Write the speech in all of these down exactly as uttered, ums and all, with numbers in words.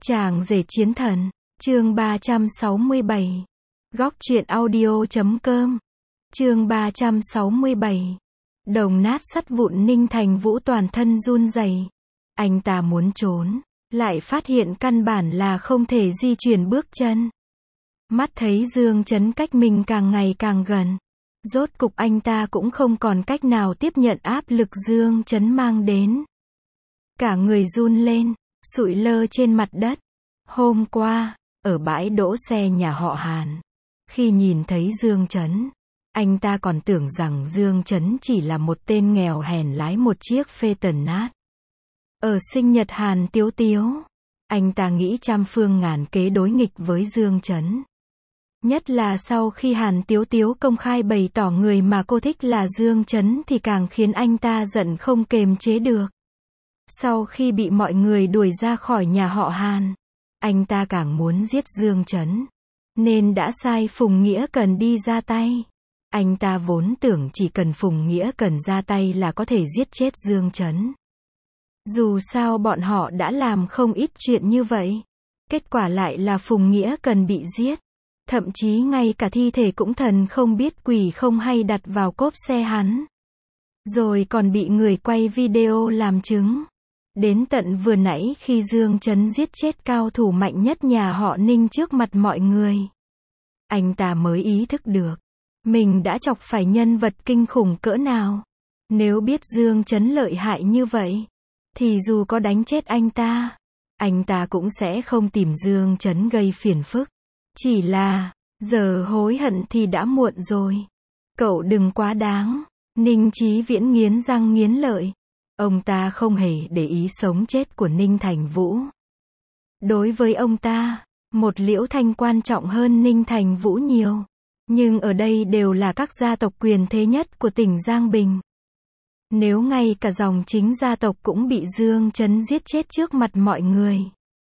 Chàng rể chiến thần, chương ba trăm sáu mươi bảy. Góc truyện audio chấm com. Chương ba trăm sáu mươi bảy. Đồng nát sắt vụn, Ninh Thành Vũ toàn thân run rẩy. Anh ta muốn trốn, lại phát hiện căn bản là không thể di chuyển bước chân. Mắt thấy Dương Chấn cách mình càng ngày càng gần. Rốt cục anh ta cũng không còn cách nào tiếp nhận áp lực Dương Chấn mang đến. Cả người run lên, sụi lơ trên mặt đất. Hôm qua, ở bãi đỗ xe nhà họ Hàn, khi nhìn thấy Dương Chấn, anh ta còn tưởng rằng Dương Chấn chỉ là một tên nghèo hèn lái một chiếc phê tần nát. Ở sinh nhật Hàn Tiếu Tiếu, anh ta nghĩ trăm phương ngàn kế đối nghịch với Dương Chấn. Nhất là sau khi Hàn Tiếu Tiếu công khai bày tỏ người mà cô thích là Dương Chấn thì càng khiến anh ta giận không kềm chế được. Sau khi bị mọi người đuổi ra khỏi nhà họ Hàn, anh ta càng muốn giết Dương Chấn, nên đã sai Phùng Nghĩa Cần đi ra tay. Anh ta vốn tưởng chỉ cần Phùng Nghĩa Cần ra tay là có thể giết chết Dương Chấn. Dù sao bọn họ đã làm không ít chuyện như vậy. Kết quả lại là Phùng Nghĩa Cần bị giết. Thậm chí ngay cả thi thể cũng thần không biết quỷ không hay đặt vào cốp xe hắn. Rồi còn bị người quay video làm chứng. Đến tận vừa nãy khi Dương Chấn giết chết cao thủ mạnh nhất nhà họ Ninh trước mặt mọi người, anh ta mới ý thức được, mình đã chọc phải nhân vật kinh khủng cỡ nào. Nếu biết Dương Chấn lợi hại như vậy, thì dù có đánh chết anh ta, anh ta cũng sẽ không tìm Dương Chấn gây phiền phức. Chỉ là, giờ hối hận thì đã muộn rồi. Cậu đừng quá đáng. Ninh Chí Viễn nghiến răng nghiến lợi. Ông ta không hề để ý sống chết của Ninh Thành Vũ. Đối với ông ta, một Liễu Thanh quan trọng hơn Ninh Thành Vũ nhiều. Nhưng ở đây đều là các gia tộc quyền thế nhất của tỉnh Giang Bình. Nếu ngay cả dòng chính gia tộc cũng bị Dương Chấn giết chết trước mặt mọi người,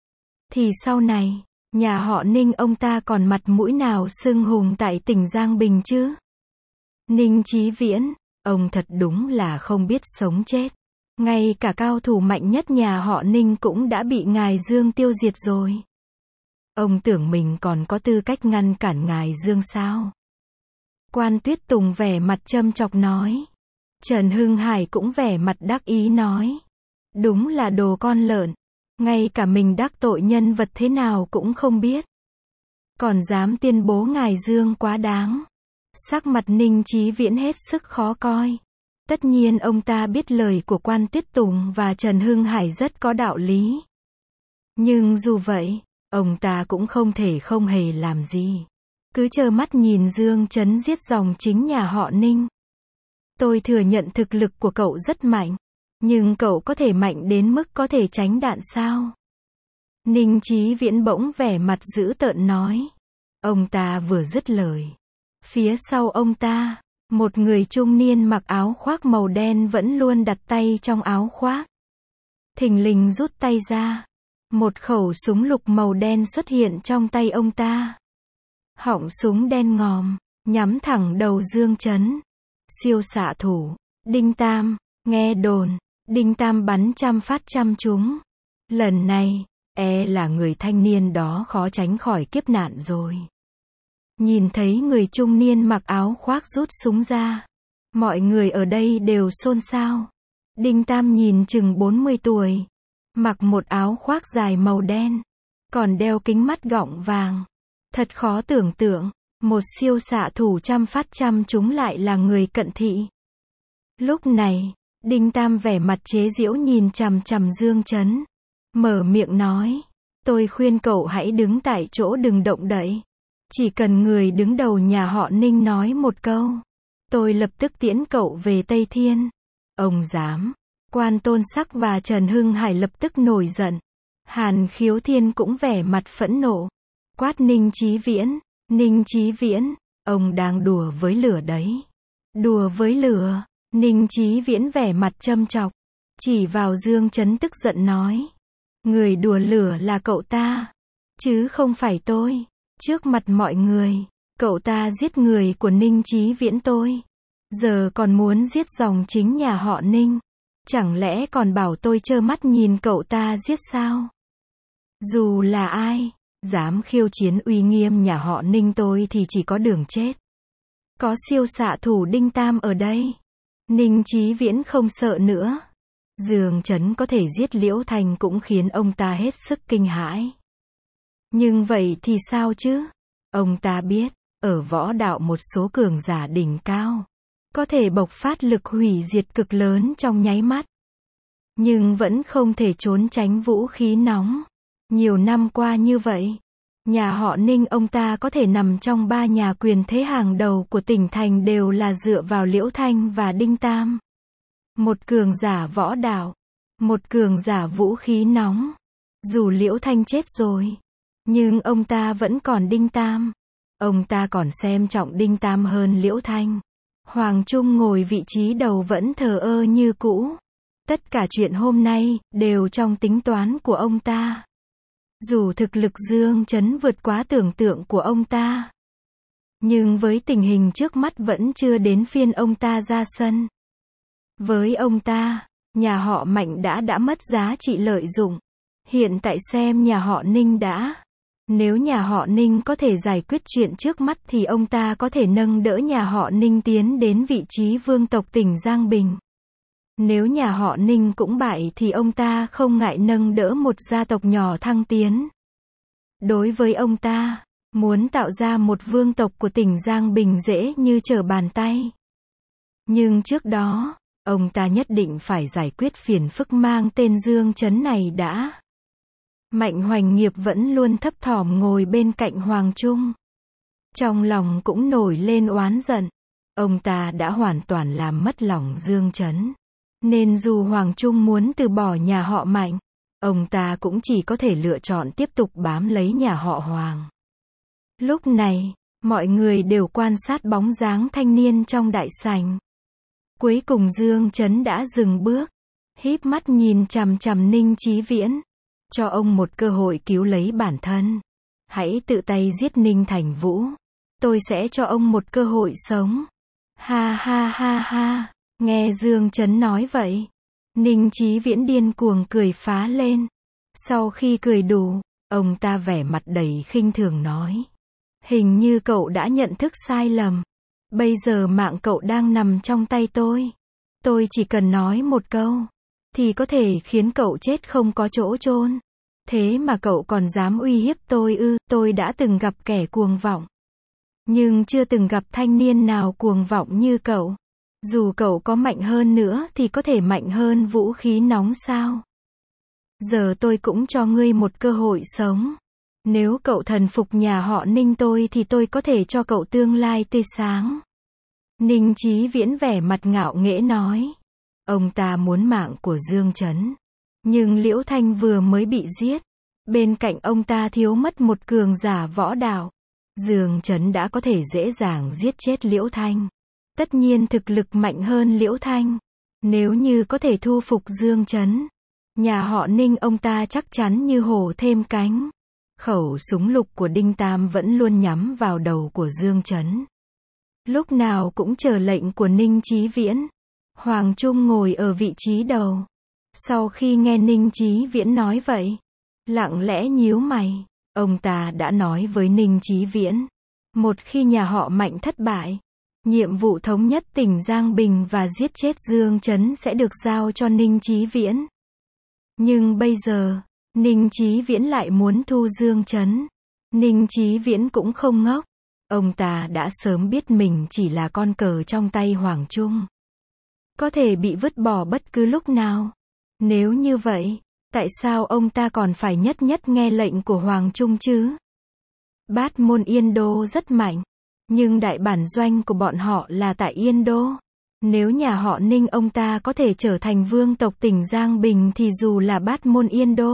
thì sau này, nhà họ Ninh ông ta còn mặt mũi nào xưng hùng tại tỉnh Giang Bình chứ? Ninh Chí Viễn, ông thật đúng là không biết sống chết. Ngay cả cao thủ mạnh nhất nhà họ Ninh cũng đã bị ngài Dương tiêu diệt rồi. Ông tưởng mình còn có tư cách ngăn cản ngài Dương sao? Quan Tuyết Tùng vẻ mặt châm chọc nói. Trần Hưng Hải cũng vẻ mặt đắc ý nói. Đúng là đồ con lợn. Ngay cả mình đắc tội nhân vật thế nào cũng không biết. Còn dám tuyên bố ngài Dương quá đáng. Sắc mặt Ninh Chí Viễn hết sức khó coi. Tất nhiên ông ta biết lời của Quan Tuyết Tùng và Trần Hưng Hải rất có đạo lý. Nhưng dù vậy, ông ta cũng không thể không hề làm gì. Cứ trơ mắt nhìn Dương Chấn giết dòng chính nhà họ Ninh. Tôi thừa nhận thực lực của cậu rất mạnh. Nhưng cậu có thể mạnh đến mức có thể tránh đạn sao? Ninh Chí Viễn bỗng vẻ mặt dữ tợn nói. Ông ta vừa dứt lời. Phía sau ông ta, một người trung niên mặc áo khoác màu đen vẫn luôn đặt tay trong áo khoác. Thình lình rút tay ra. Một khẩu súng lục màu đen xuất hiện trong tay ông ta. Họng súng đen ngòm, nhắm thẳng đầu Dương Chấn. Siêu xạ thủ, Đinh Tam, nghe đồn, Đinh Tam bắn trăm phát trăm trúng. Lần này, e là người thanh niên đó khó tránh khỏi kiếp nạn rồi. Nhìn thấy người trung niên mặc áo khoác rút súng ra, mọi người ở đây đều xôn xao. Đinh Tam nhìn chừng bốn mươi tuổi, mặc một áo khoác dài màu đen, còn đeo kính mắt gọng vàng. Thật khó tưởng tượng, một siêu xạ thủ trăm phát trăm trúng lại là người cận thị. Lúc này, Đinh Tam vẻ mặt chế giễu nhìn chằm chằm Dương Chấn, mở miệng nói, tôi khuyên cậu hãy đứng tại chỗ đừng động đậy. Chỉ cần người đứng đầu nhà họ Ninh nói một câu, tôi lập tức tiễn cậu về Tây Thiên. Ông dám. Quan Tôn Sắc và Trần Hưng Hải lập tức nổi giận. Hàn Khiếu Thiên cũng vẻ mặt phẫn nộ. Quát Ninh Chí Viễn. Ninh Chí Viễn, ông đang đùa với lửa đấy. Đùa với lửa. Ninh Chí Viễn vẻ mặt châm chọc, chỉ vào Dương Chấn tức giận nói. Người đùa lửa là cậu ta, chứ không phải tôi. Trước mặt mọi người, cậu ta giết người của Ninh Chí Viễn tôi. Giờ còn muốn giết dòng chính nhà họ Ninh. Chẳng lẽ còn bảo tôi trơ mắt nhìn cậu ta giết sao? Dù là ai, dám khiêu chiến uy nghiêm nhà họ Ninh tôi thì chỉ có đường chết. Có siêu xạ thủ Đinh Tam ở đây. Ninh Chí Viễn không sợ nữa. Dương Chấn có thể giết Liễu Thanh cũng khiến ông ta hết sức kinh hãi. Nhưng vậy thì sao chứ? Ông ta biết, ở võ đạo một số cường giả đỉnh cao có thể bộc phát lực hủy diệt cực lớn trong nháy mắt. Nhưng vẫn không thể trốn tránh vũ khí nóng. Nhiều năm qua như vậy, nhà họ Ninh ông ta có thể nằm trong ba nhà quyền thế hàng đầu của tỉnh thành đều là dựa vào Liễu Thanh và Đinh Tam. Một cường giả võ đạo, một cường giả vũ khí nóng. Dù Liễu Thanh chết rồi, nhưng ông ta vẫn còn Đinh Tam. Ông ta còn xem trọng Đinh Tam hơn Liễu Thanh. Hoàng Trung ngồi vị trí đầu vẫn thờ ơ như cũ. Tất cả chuyện hôm nay đều trong tính toán của ông ta. Dù thực lực Dương Chấn vượt quá tưởng tượng của ông ta, nhưng với tình hình trước mắt vẫn chưa đến phiên ông ta ra sân. Với ông ta, nhà họ Mạnh đã đã mất giá trị lợi dụng. Hiện tại xem nhà họ Ninh đã. Nếu nhà họ Ninh có thể giải quyết chuyện trước mắt thì ông ta có thể nâng đỡ nhà họ Ninh tiến đến vị trí vương tộc tỉnh Giang Bình. Nếu nhà họ Ninh cũng bại thì ông ta không ngại nâng đỡ một gia tộc nhỏ thăng tiến. Đối với ông ta, muốn tạo ra một vương tộc của tỉnh Giang Bình dễ như trở bàn tay. Nhưng trước đó, ông ta nhất định phải giải quyết phiền phức mang tên Dương Chấn này đã. Mạnh Hoành Nghiệp vẫn luôn thấp thỏm ngồi bên cạnh Hoàng Trung. Trong lòng cũng nổi lên oán giận. Ông ta đã hoàn toàn làm mất lòng Dương Chấn. Nên dù Hoàng Trung muốn từ bỏ nhà họ Mạnh, ông ta cũng chỉ có thể lựa chọn tiếp tục bám lấy nhà họ Hoàng. Lúc này, mọi người đều quan sát bóng dáng thanh niên trong đại sảnh. Cuối cùng Dương Chấn đã dừng bước, híp mắt nhìn chằm chằm Ninh Chí Viễn. Cho ông một cơ hội cứu lấy bản thân. Hãy tự tay giết Ninh Thành Vũ. Tôi sẽ cho ông một cơ hội sống. Ha ha ha ha. Nghe Dương Chấn nói vậy, Ninh Chí Viễn điên cuồng cười phá lên. Sau khi cười đủ, ông ta vẻ mặt đầy khinh thường nói. Hình như cậu đã nhận thức sai lầm. Bây giờ mạng cậu đang nằm trong tay tôi. Tôi chỉ cần nói một câu, thì có thể khiến cậu chết không có chỗ chôn. Thế mà cậu còn dám uy hiếp tôi ư? Tôi đã từng gặp kẻ cuồng vọng, nhưng chưa từng gặp thanh niên nào cuồng vọng như cậu. Dù cậu có mạnh hơn nữa thì có thể mạnh hơn vũ khí nóng sao? Giờ tôi cũng cho ngươi một cơ hội sống. Nếu cậu thần phục nhà họ Ninh tôi thì tôi có thể cho cậu tương lai tươi sáng. Ninh Chí Viễn vẻ mặt ngạo nghễ nói. Ông ta muốn mạng của Dương Chấn. Nhưng Liễu Thanh vừa mới bị giết. Bên cạnh ông ta thiếu mất một cường giả võ đạo. Dương Chấn đã có thể dễ dàng giết chết Liễu Thanh. Tất nhiên thực lực mạnh hơn Liễu Thanh. Nếu như có thể thu phục Dương Chấn, nhà họ Ninh ông ta chắc chắn như hổ thêm cánh. Khẩu súng lục của Đinh Tam vẫn luôn nhắm vào đầu của Dương Chấn. Lúc nào cũng chờ lệnh của Ninh Chí Viễn. Hoàng Trung ngồi ở vị trí đầu. Sau khi nghe Ninh Chí Viễn nói vậy, lặng lẽ nhíu mày. Ông ta đã nói với Ninh Chí Viễn, một khi nhà họ Mạnh thất bại, nhiệm vụ thống nhất tỉnh Giang Bình và giết chết Dương Chấn sẽ được giao cho Ninh Chí Viễn. Nhưng bây giờ, Ninh Chí Viễn lại muốn thu Dương Chấn. Ninh Chí Viễn cũng không ngốc. Ông ta đã sớm biết mình chỉ là con cờ trong tay Hoàng Trung. Có thể bị vứt bỏ bất cứ lúc nào. Nếu như vậy, tại sao ông ta còn phải nhất nhất nghe lệnh của Hoàng Trung chứ? Bát Môn Yên Đô rất mạnh, nhưng đại bản doanh của bọn họ là tại Yên Đô. Nếu nhà họ Ninh ông ta có thể trở thành vương tộc tỉnh Giang Bình thì dù là Bát Môn Yên Đô,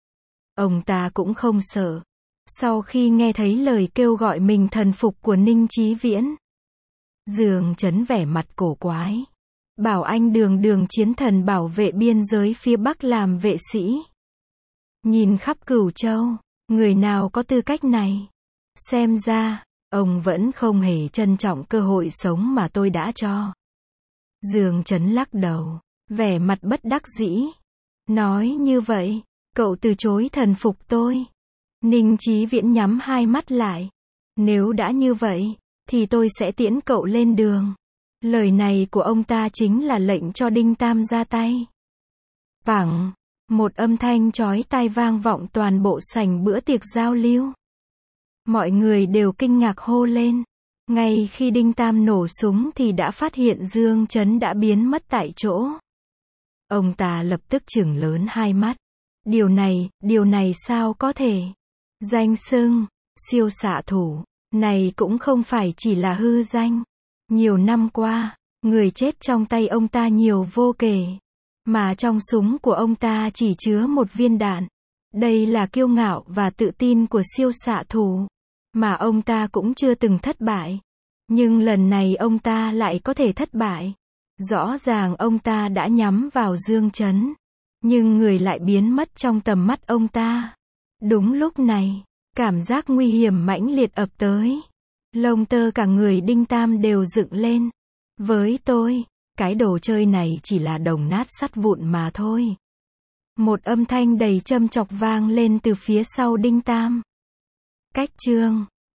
ông ta cũng không sợ. Sau khi nghe thấy lời kêu gọi mình thần phục của Ninh Chí Viễn, Dương Chấn vẻ mặt cổ quái. Bảo anh đường đường chiến thần bảo vệ biên giới phía Bắc làm vệ sĩ. Nhìn khắp Cửu Châu, người nào có tư cách này? Xem ra, ông vẫn không hề trân trọng cơ hội sống mà tôi đã cho. Dương Chấn lắc đầu, vẻ mặt bất đắc dĩ. Nói như vậy, Cậu từ chối thần phục tôi. Ninh Chí Viễn nhắm hai mắt lại. Nếu đã như vậy, thì tôi sẽ tiễn cậu lên đường. Lời này của ông ta chính là lệnh cho Đinh Tam ra tay. Phẳng, một âm thanh chói tai vang vọng toàn bộ sảnh bữa tiệc giao lưu. Mọi người đều kinh ngạc hô lên. Ngay khi Đinh Tam nổ súng thì đã phát hiện Dương Chấn đã biến mất tại chỗ. Ông ta lập tức trừng lớn hai mắt. Điều này, điều này sao có thể? Danh xưng, siêu xạ thủ, này cũng không phải chỉ là hư danh. Nhiều năm qua, người chết trong tay ông ta nhiều vô kể. Mà trong súng của ông ta chỉ chứa một viên đạn. Đây là kiêu ngạo và tự tin của siêu xạ thủ. Mà ông ta cũng chưa từng thất bại. Nhưng lần này ông ta lại có thể thất bại. Rõ ràng ông ta đã nhắm vào Dương Chấn. Nhưng người lại biến mất trong tầm mắt ông ta. Đúng lúc này, cảm giác nguy hiểm mãnh liệt ập tới. Lông tơ cả người Đinh Tam đều dựng lên. Với tôi, cái đồ chơi này chỉ là đồng nát sắt vụn mà thôi. Một âm thanh đầy châm chọc vang lên từ phía sau Đinh Tam. Cách chương